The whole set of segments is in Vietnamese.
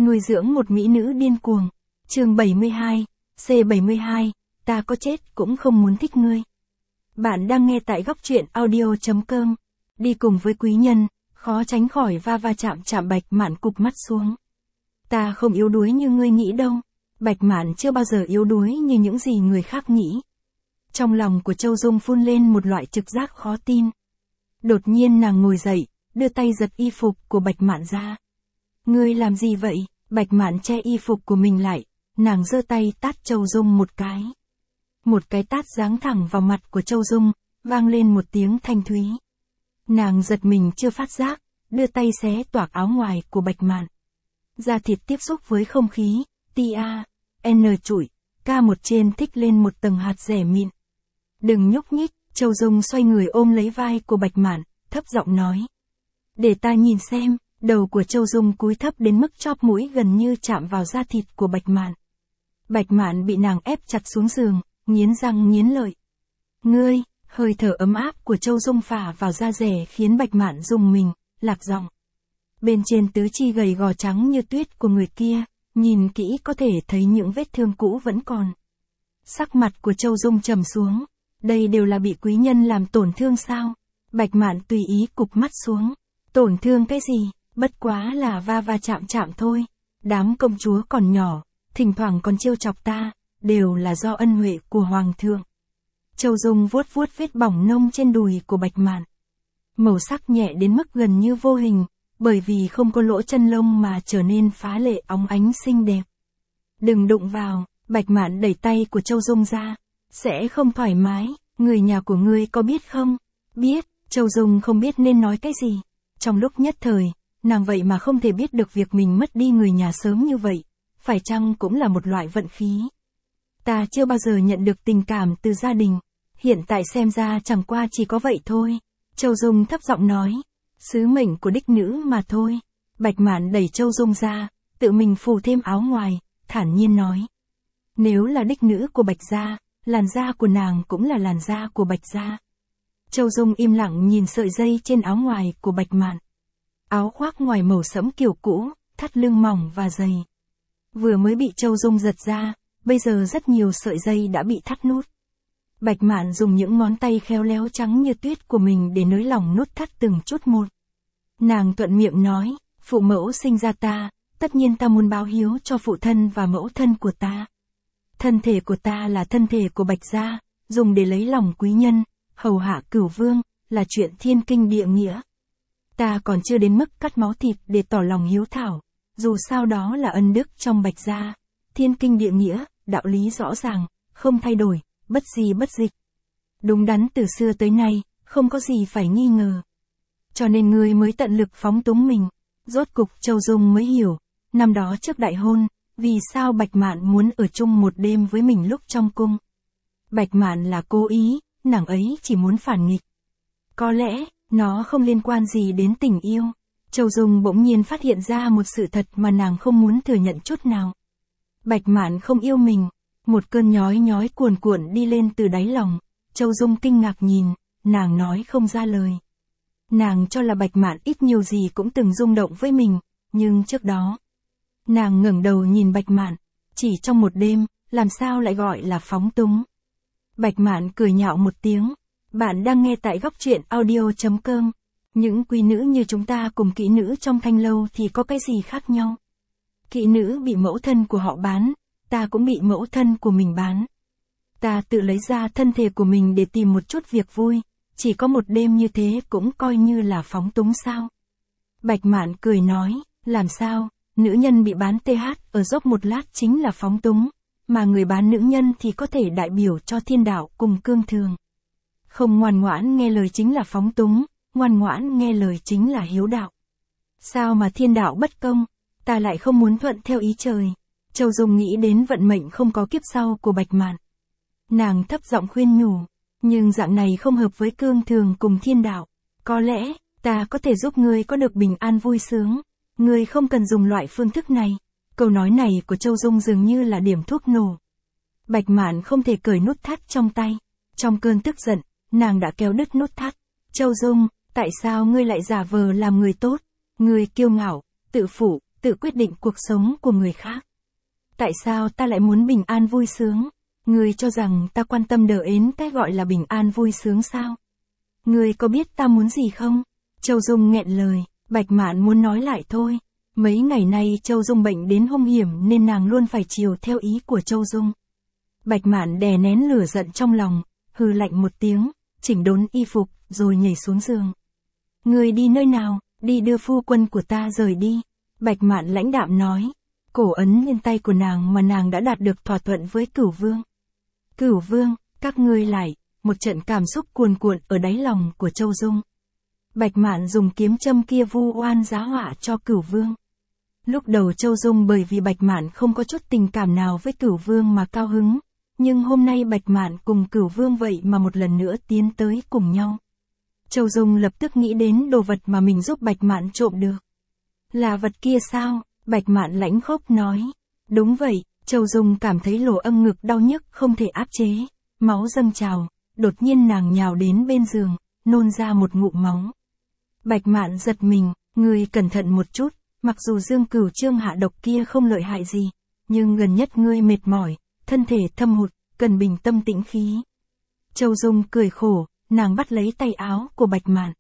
Nuôi dưỡng một mỹ nữ điên cuồng. Chương 72, C72, ta có chết cũng không muốn thích ngươi. Bạn đang nghe tại góc truyện audio.com. Đi cùng với quý nhân, khó tránh khỏi va chạm Bạch Mạn cụp mắt xuống. Ta không yếu đuối như ngươi nghĩ đâu. Bạch Mạn chưa bao giờ yếu đuối như những gì người khác nghĩ. Trong lòng của Châu Dung phun lên một loại trực giác khó tin. Đột nhiên nàng ngồi dậy, đưa tay giật y phục của Bạch Mạn ra. Ngươi làm gì vậy? Bạch Mạn che y phục của mình lại, nàng giơ tay tát Châu Dung một cái. Một cái tát giáng thẳng vào mặt của Châu Dung, vang lên một tiếng thanh thúy. Nàng giật mình chưa phát giác, đưa tay xé toạc áo ngoài của Bạch Mạn. Da thịt tiếp xúc với không khí, N trụi, K1 trên thích lên một tầng hạt rẻ mịn. Đừng nhúc nhích, Châu Dung xoay người ôm lấy vai của Bạch Mạn, thấp giọng nói. Để ta nhìn xem. Đầu của Châu Dung cúi thấp đến mức chóp mũi gần như chạm vào da thịt của Bạch Mạn. Bạch Mạn bị nàng ép chặt xuống giường, nghiến răng nghiến lợi. Ngươi, hơi thở ấm áp của Châu Dung phả vào da rẻ khiến Bạch Mạn rùng mình, lạc giọng. Bên trên tứ chi gầy gò trắng như tuyết của người kia, nhìn kỹ có thể thấy những vết thương cũ vẫn còn. Sắc mặt của Châu Dung trầm xuống. Đây đều là bị quý nhân làm tổn thương sao? Bạch Mạn tùy ý cụp mắt xuống. Tổn thương cái gì? Bất quá là va chạm thôi. Đám công chúa còn nhỏ, thỉnh thoảng còn trêu chọc ta, đều là do ân huệ của Hoàng thượng. Châu Dung vuốt vết bỏng nông trên đùi của Bạch Mạn. Màu sắc nhẹ đến mức gần như vô hình, bởi vì không có lỗ chân lông mà trở nên phá lệ óng ánh xinh đẹp. Đừng đụng vào, Bạch Mạn đẩy tay của Châu Dung ra. Sẽ không thoải mái, người nhà của ngươi có biết không? Biết, Châu Dung không biết nên nói cái gì. Trong lúc nhất thời, nàng vậy mà không thể biết được việc mình mất đi người nhà sớm như vậy, phải chăng cũng là một loại vận khí. Ta chưa bao giờ nhận được tình cảm từ gia đình, hiện tại xem ra chẳng qua chỉ có vậy thôi. Châu Dung thấp giọng nói, sứ mệnh của đích nữ mà thôi. Bạch Mạn đẩy Châu Dung ra, tự mình phủ thêm áo ngoài, thản nhiên nói. Nếu là đích nữ của Bạch gia, làn da của nàng cũng là làn da của Bạch gia. Châu Dung im lặng nhìn sợi dây trên áo ngoài của Bạch Mạn. Áo khoác ngoài màu sẫm kiểu cũ, thắt lưng mỏng và dày. Vừa mới bị Châu Dung giật ra, bây giờ rất nhiều sợi dây đã bị thắt nút. Bạch Mạn dùng những ngón tay khéo léo trắng như tuyết của mình để nới lỏng nút thắt từng chút một. Nàng thuận miệng nói, phụ mẫu sinh ra ta, tất nhiên ta muốn báo hiếu cho phụ thân và mẫu thân của ta. Thân thể của ta là thân thể của Bạch gia, dùng để lấy lòng quý nhân, hầu hạ cửu vương, là chuyện thiên kinh địa nghĩa. Ta còn chưa đến mức cắt máu thịt để tỏ lòng hiếu thảo, dù sao đó là ân đức trong Bạch gia, thiên kinh địa nghĩa, đạo lý rõ ràng, không thay đổi, bất di bất dịch. Đúng đắn từ xưa tới nay, không có gì phải nghi ngờ. Cho nên ngươi mới tận lực phóng túng mình. Rốt cục Châu Dung mới hiểu, năm đó trước đại hôn, vì sao Bạch Mạn muốn ở chung một đêm với mình lúc trong cung. Bạch Mạn là cố ý, nàng ấy chỉ muốn phản nghịch. Có lẽ, nó không liên quan gì đến tình yêu. Châu Dung bỗng nhiên phát hiện ra một sự thật mà nàng không muốn thừa nhận chút nào. Bạch Mạn không yêu mình. Một cơn nhói cuồn đi lên từ đáy lòng. Châu Dung kinh ngạc nhìn, nàng nói không ra lời. Nàng cho là Bạch Mạn ít nhiều gì cũng từng rung động với mình, nhưng trước đó, nàng ngẩng đầu nhìn Bạch Mạn, chỉ trong một đêm, làm sao lại gọi là phóng túng. Bạch Mạn cười nhạo một tiếng. Bạn đang nghe tại góc truyện audio.com. Những quý nữ như chúng ta cùng kỹ nữ trong thanh lâu thì có cái gì khác nhau? Kỹ nữ bị mẫu thân của họ bán, ta cũng bị mẫu thân của mình bán. Ta tự lấy ra thân thể của mình để tìm một chút việc vui, chỉ có một đêm như thế cũng coi như là phóng túng sao? Bạch Mạn cười nói, làm sao, nữ nhân bị bán TH ở dốc một lát chính là phóng túng, mà người bán nữ nhân thì có thể đại biểu cho thiên đạo cùng cương thường. Không ngoan ngoãn nghe lời chính là phóng túng, ngoan ngoãn nghe lời chính là hiếu đạo. Sao mà thiên đạo bất công, ta lại không muốn thuận theo ý trời. Châu Dung nghĩ đến vận mệnh không có kiếp sau của Bạch Mạn. Nàng thấp giọng khuyên nhủ, nhưng dạng này không hợp với cương thường cùng thiên đạo. Có lẽ, ta có thể giúp ngươi có được bình an vui sướng. Ngươi không cần dùng loại phương thức này. Câu nói này của Châu Dung dường như là điểm thuốc nổ. Bạch Mạn không thể cởi nút thắt trong tay. Trong cơn tức giận, nàng đã kéo đứt nút thắt. Châu Dung, tại sao ngươi lại giả vờ làm người tốt? Ngươi kiêu ngạo, tự phụ, tự quyết định cuộc sống của người khác. Tại sao ta lại muốn bình an vui sướng? Ngươi cho rằng ta quan tâm đến cái gọi là bình an vui sướng sao? Ngươi có biết ta muốn gì không? Châu Dung nghẹn lời, Bạch Mạn muốn nói lại thôi. Mấy ngày nay Châu Dung bệnh đến hung hiểm nên nàng luôn phải chiều theo ý của Châu Dung. Bạch Mạn đè nén lửa giận trong lòng, hừ lạnh một tiếng, chỉnh đốn y phục, rồi nhảy xuống giường. Ngươi đi nơi nào? Đi đưa phu quân của ta rời đi. Bạch Mạn lãnh đạm nói. Cổ ấn lên tay của nàng mà nàng đã đạt được thỏa thuận với Cửu Vương. Cửu Vương, các ngươi lại, một trận cảm xúc cuồn cuộn ở đáy lòng của Châu Dung. Bạch Mạn dùng kiếm châm kia vu oan giá họa cho Cửu Vương. Lúc đầu Châu Dung bởi vì Bạch Mạn không có chút tình cảm nào với Cửu Vương mà cao hứng, nhưng hôm nay Bạch Mạn cùng Cửu Vương vậy mà một lần nữa tiến tới cùng nhau. Châu Dung lập tức nghĩ đến đồ vật mà mình giúp Bạch Mạn trộm được. Là vật kia sao? Bạch Mạn lãnh khốc nói. Đúng vậy, Châu Dung cảm thấy lỗ âm ngực đau nhức không thể áp chế, máu dâng trào, đột nhiên nàng nhào đến bên giường, nôn ra một ngụm máu. Bạch Mạn giật mình, ngươi cẩn thận một chút, mặc dù Dương Cửu Trương hạ độc kia không lợi hại gì, nhưng gần nhất ngươi mệt mỏi, thân thể thâm hụt, cần bình tâm tĩnh khí. Châu Dung cười khổ, nàng bắt lấy tay áo của Bạch Mạn.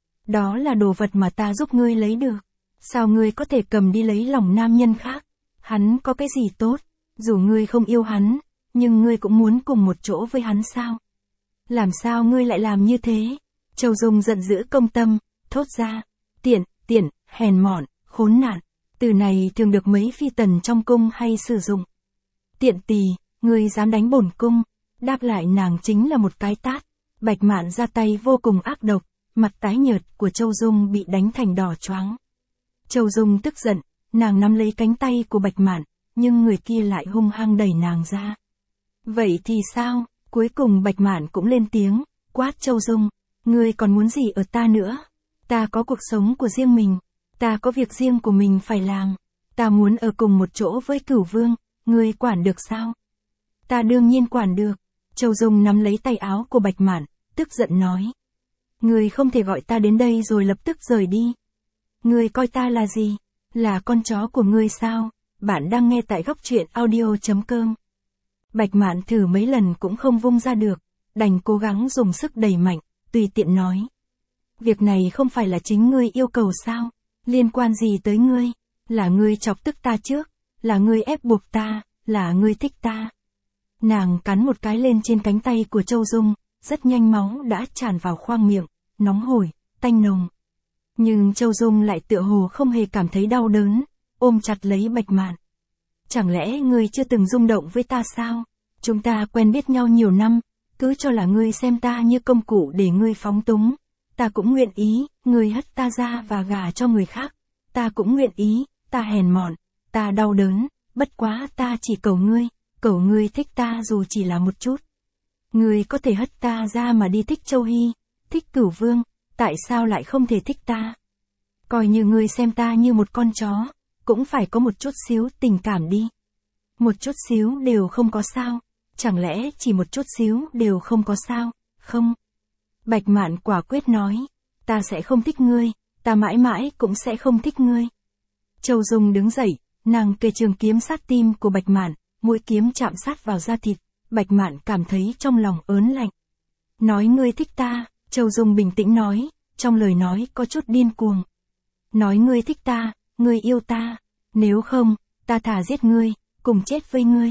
Đó là đồ vật mà ta giúp ngươi lấy được. Sao ngươi có thể cầm đi lấy lòng nam nhân khác? Hắn có cái gì tốt? Dù ngươi không yêu hắn, nhưng ngươi cũng muốn cùng một chỗ với hắn sao? Làm sao ngươi lại làm như thế? Châu Dung giận dữ công tâm, thốt ra. Tiện, hèn mọn, khốn nạn. Từ này thường được mấy phi tần trong cung hay sử dụng. Tiện tỳ, ngươi dám đánh bổn cung. Đáp lại nàng chính là một cái tát. Bạch Mạn ra tay vô cùng ác độc, mặt tái nhợt của Châu Dung bị đánh thành đỏ choáng. Châu Dung tức giận, nàng nắm lấy cánh tay của Bạch Mạn, nhưng người kia lại hung hăng đẩy nàng ra. Vậy thì sao? Cuối cùng Bạch Mạn cũng lên tiếng, quát Châu Dung, ngươi còn muốn gì ở ta nữa? Ta có cuộc sống của riêng mình, ta có việc riêng của mình phải làm, ta muốn ở cùng một chỗ với Cửu Vương, ngươi quản được sao? Ta đương nhiên quản được. Châu Dung nắm lấy tay áo của Bạch Mạn, tức giận nói. Ngươi không thể gọi ta đến đây rồi lập tức rời đi. Ngươi coi ta là gì? Là con chó của ngươi sao? Bạn đang nghe tại góc truyện audio.com. Bạch Mạn thử mấy lần cũng không vung ra được, đành cố gắng dùng sức đẩy mạnh, tùy tiện nói. Việc này không phải là chính ngươi yêu cầu sao? Liên quan gì tới ngươi? Là ngươi chọc tức ta trước, là ngươi ép buộc ta, là ngươi thích ta. Nàng cắn một cái lên trên cánh tay của Châu Dung, rất nhanh máu đã tràn vào khoang miệng, nóng hổi, tanh nồng. Nhưng Châu Dung lại tựa hồ không hề cảm thấy đau đớn, ôm chặt lấy Bạch Mạn. Chẳng lẽ ngươi chưa từng rung động với ta sao? Chúng ta quen biết nhau nhiều năm, cứ cho là ngươi xem ta như công cụ để ngươi phóng túng. Ta cũng nguyện ý, ngươi hất ta ra và gả cho người khác. Ta cũng nguyện ý, ta hèn mọn, ta đau đớn, bất quá ta chỉ cầu ngươi thích ta dù chỉ là một chút. Ngươi có thể hất ta ra mà đi thích Châu Hy, thích Cửu Vương, tại sao lại không thể thích ta? Coi như ngươi xem ta như một con chó, cũng phải có một chút xíu tình cảm đi. Một chút xíu đều không có sao, chẳng lẽ chỉ một chút xíu đều không có sao, không? Bạch Mạn quả quyết nói, ta sẽ không thích ngươi, ta mãi mãi cũng sẽ không thích ngươi. Châu Dung đứng dậy, nàng kề trường kiếm sát tim của Bạch Mạn, mũi kiếm chạm sát vào da thịt, Bạch Mạn cảm thấy trong lòng ớn lạnh. Nói ngươi thích ta, Châu Dung bình tĩnh nói, trong lời nói có chút điên cuồng. Nói ngươi thích ta, ngươi yêu ta, nếu không, ta thà giết ngươi, cùng chết với ngươi.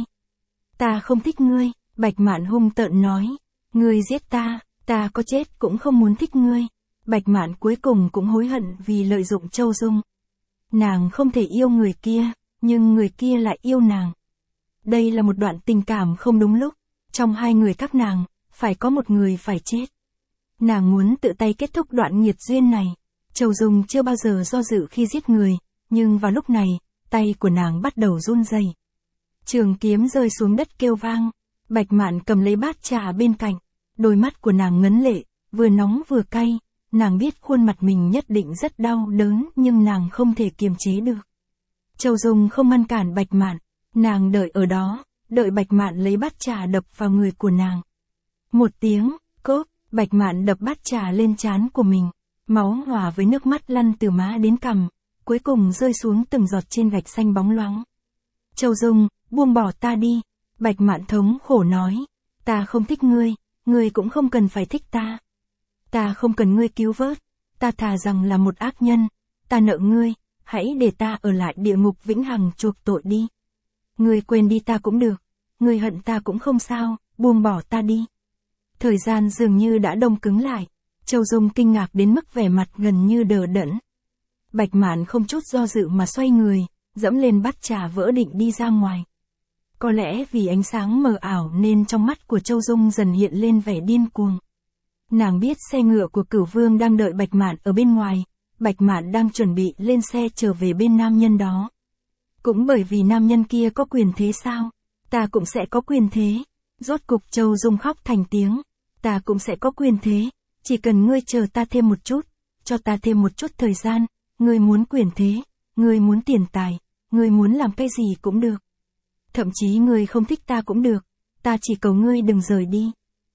Ta không thích ngươi, Bạch Mạn hung tợn nói, ngươi giết ta, ta có chết cũng không muốn thích ngươi. Bạch Mạn cuối cùng cũng hối hận vì lợi dụng Châu Dung. Nàng không thể yêu người kia, nhưng người kia lại yêu nàng. Đây là một đoạn tình cảm không đúng lúc, trong hai người các nàng, phải có một người phải chết. Nàng muốn tự tay kết thúc đoạn nghiệt duyên này. Châu Dung chưa bao giờ do dự khi giết người, nhưng vào lúc này, tay của nàng bắt đầu run rẩy. Trường kiếm rơi xuống đất kêu vang, Bạch Mạn cầm lấy bát trà bên cạnh, đôi mắt của nàng ngấn lệ, vừa nóng vừa cay, nàng biết khuôn mặt mình nhất định rất đau đớn nhưng nàng không thể kiềm chế được. Châu Dung không ngăn cản Bạch Mạn, nàng đợi ở đó, đợi Bạch Mạn lấy bát trà đập vào người của nàng. Một tiếng, cốp, Bạch Mạn đập bát trà lên trán của mình, máu hòa với nước mắt lăn từ má đến cằm, cuối cùng rơi xuống từng giọt trên gạch xanh bóng loáng. Châu Dung, buông bỏ ta đi. Bạch Mạn thống khổ nói. Ta không thích ngươi cũng không cần phải thích ta. Ta không cần ngươi cứu vớt, ta thà rằng là một ác nhân, ta nợ ngươi, hãy để ta ở lại địa ngục vĩnh hằng chuộc tội đi. Ngươi quên đi ta cũng được, ngươi hận ta cũng không sao, buông bỏ ta đi. Thời gian dường như đã đông cứng lại, Châu Dung kinh ngạc đến mức vẻ mặt gần như đờ đẫn. Bạch Mạn không chút do dự mà xoay người, dẫm lên bát trà vỡ định đi ra ngoài. Có lẽ vì ánh sáng mờ ảo nên trong mắt của Châu Dung dần hiện lên vẻ điên cuồng. Nàng biết xe ngựa của Cửu Vương đang đợi Bạch Mạn ở bên ngoài, Bạch Mạn đang chuẩn bị lên xe trở về bên nam nhân đó. Cũng bởi vì nam nhân kia có quyền thế sao? Ta cũng sẽ có quyền thế. Rốt cục Châu Dung khóc thành tiếng. Ta cũng sẽ có quyền thế, chỉ cần ngươi chờ ta thêm một chút, cho ta thêm một chút thời gian, ngươi muốn quyền thế, ngươi muốn tiền tài, ngươi muốn làm cái gì cũng được. Thậm chí ngươi không thích ta cũng được, ta chỉ cầu ngươi đừng rời đi.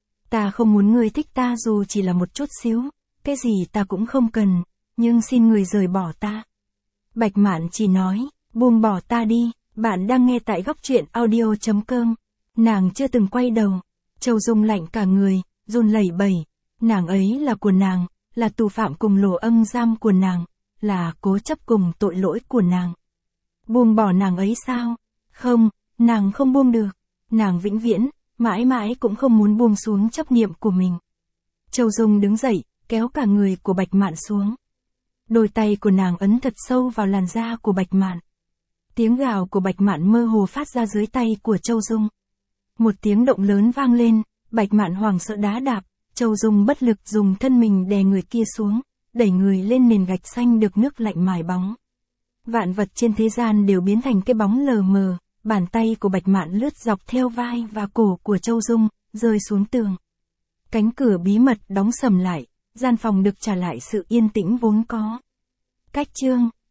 Ta không muốn ngươi thích ta dù chỉ là một chút xíu, cái gì ta cũng không cần, nhưng xin ngươi rời bỏ ta. Bạch Mạn chỉ nói, buông bỏ ta đi. Bạn đang nghe tại góc truyện audio.com. Nàng chưa từng quay đầu. Châu Dung lạnh cả người, run lẩy bẩy. Nàng ấy là của nàng, là tù phạm cùng lỗ âm giam của nàng, là cố chấp cùng tội lỗi của nàng. Buông bỏ nàng ấy sao? Không, nàng không buông được. Nàng vĩnh viễn, mãi mãi cũng không muốn buông xuống chấp niệm của mình. Châu Dung đứng dậy, kéo cả người của Bạch Mạn xuống. Đôi tay của nàng ấn thật sâu vào làn da của Bạch Mạn. Tiếng gào của Bạch Mạn mơ hồ phát ra dưới tay của Châu Dung. Một tiếng động lớn vang lên, Bạch Mạn hoảng sợ đá đạp, Châu Dung bất lực dùng thân mình đè người kia xuống, đẩy người lên nền gạch xanh được nước lạnh mài bóng. Vạn vật trên thế gian đều biến thành cái bóng lờ mờ, bàn tay của Bạch Mạn lướt dọc theo vai và cổ của Châu Dung, rơi xuống tường. Cánh cửa bí mật đóng sầm lại, gian phòng được trả lại sự yên tĩnh vốn có. Cách chương